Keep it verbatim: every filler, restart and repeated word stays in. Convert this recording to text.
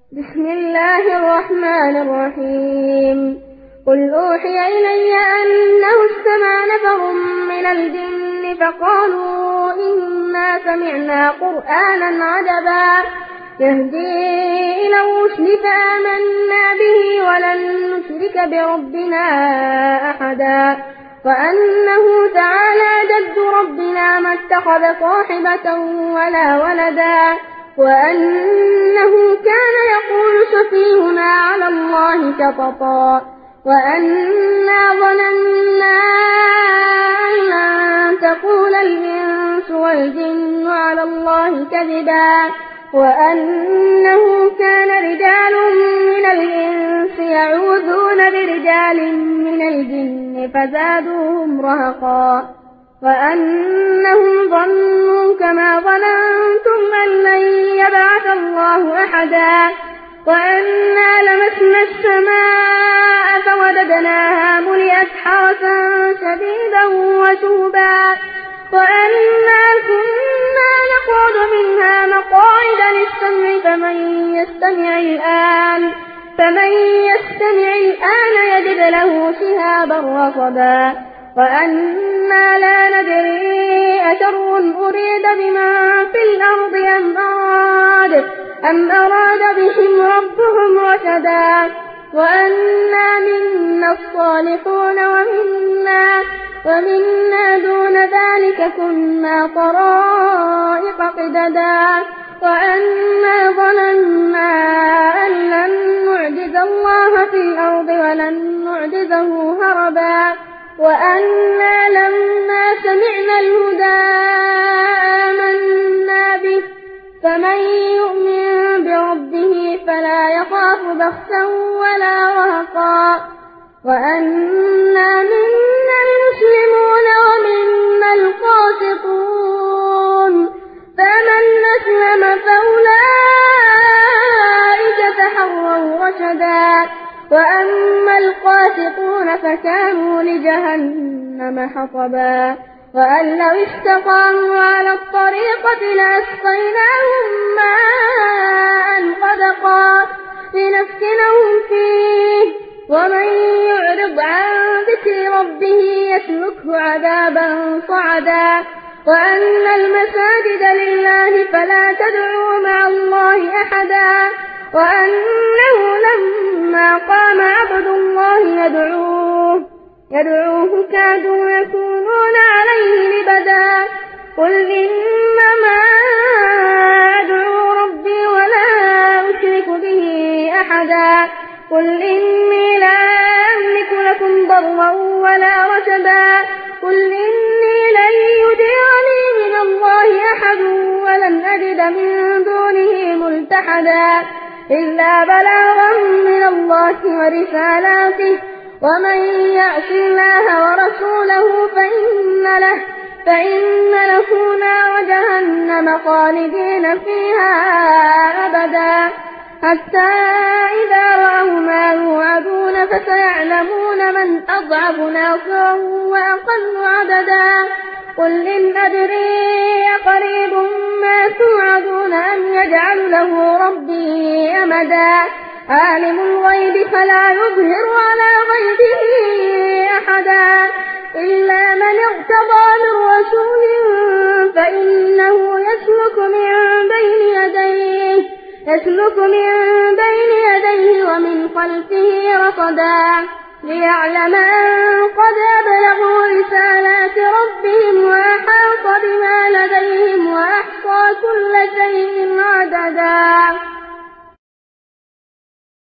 بسم الله الرحمن الرحيم قل أوحي إلي أنه استمع نفر من الجن فقالوا إنا سمعنا قرآنا عجبا يهدي إلى الرشد فآمنا به ولن نشرك بربنا أحدا وأنه تعالى جد ربنا ما اتخذ صاحبة ولا ولدا وأنه كان يقول سفيهنا على الله شططا وأنا ظننا أن لن تقول الإنس والجن على الله كذبا وأنه كان رجال من الإنس يعوذون برجال من الجن فزادوهم رهقا وأنهم ظنوا كما ظننتم أن لن يبعث الله أحدا وأنا لمسنا السماء فوجدناها ملئت حرسا شديدا وشوبا وأنا كنا نقعد منها مقاعد للسمع فمن يستمع الآن فمن يستمع الآن يجد له شهابا رصدا وأنا لا ندري أشر أريد بمن في الأرض أم أراد أم أراد بهم ربهم رشدا وأنا منا الصالحون ومنا ومنا دون ذلك كنا طرائق قددا وأنا ظننا أن لن نعجز الله في الأرض ولن نعجزه هربا وأنا لما سمعنا الهدى آمنا به فمن يؤمن بربه فلا يخاف بخسا ولا رهقا وأنا منا المسلمون ومنا القاسطون فمن أسلم فأولئك تحروا رشدا وأما القاسطون فكانوا لجهنم حطبا وأن لو استقاموا على الطريقة لأسقيناهم ماء غدقا لنفتنهم فيه ومن يعرض عن ذكر ربه يسلكه عذابا صعدا وأن المساجد لله فلا تدعوا مع الله أحدا وأنه لما قام عبد الله يدعوه يدعوه كادوا يكونون عليه لبدا قل إنما أدعو ربي ولا أشرك به أحدا قل إني لا أملك لكم ضرا ولا رشدا قل إني لن يجيرني من الله أحد ولن أجد من دونه ملتحدا إلا بلاغا من الله ورسالاته ومن يعص الله ورسوله فإن له فإن له نار جهنم خالدين فيها أبدا حتى إذا رأوا ما يوعدون فسيعلمون من أضعف ناصرا وأقل عددا قل إن أدري أقريب ما توعدون أم يجعل له ربي أمدا عالم الغيب فلا يظهر على غيبه أحدا إلا من ارتضى من رسول فإنه يسلك من بين يديه يسلك من بين يديه ومن خلفه رصدا ليعلم أن قد أبلغوا رسالات ربهم وأحاط بما لديهم وأحصى كل شيء عددا.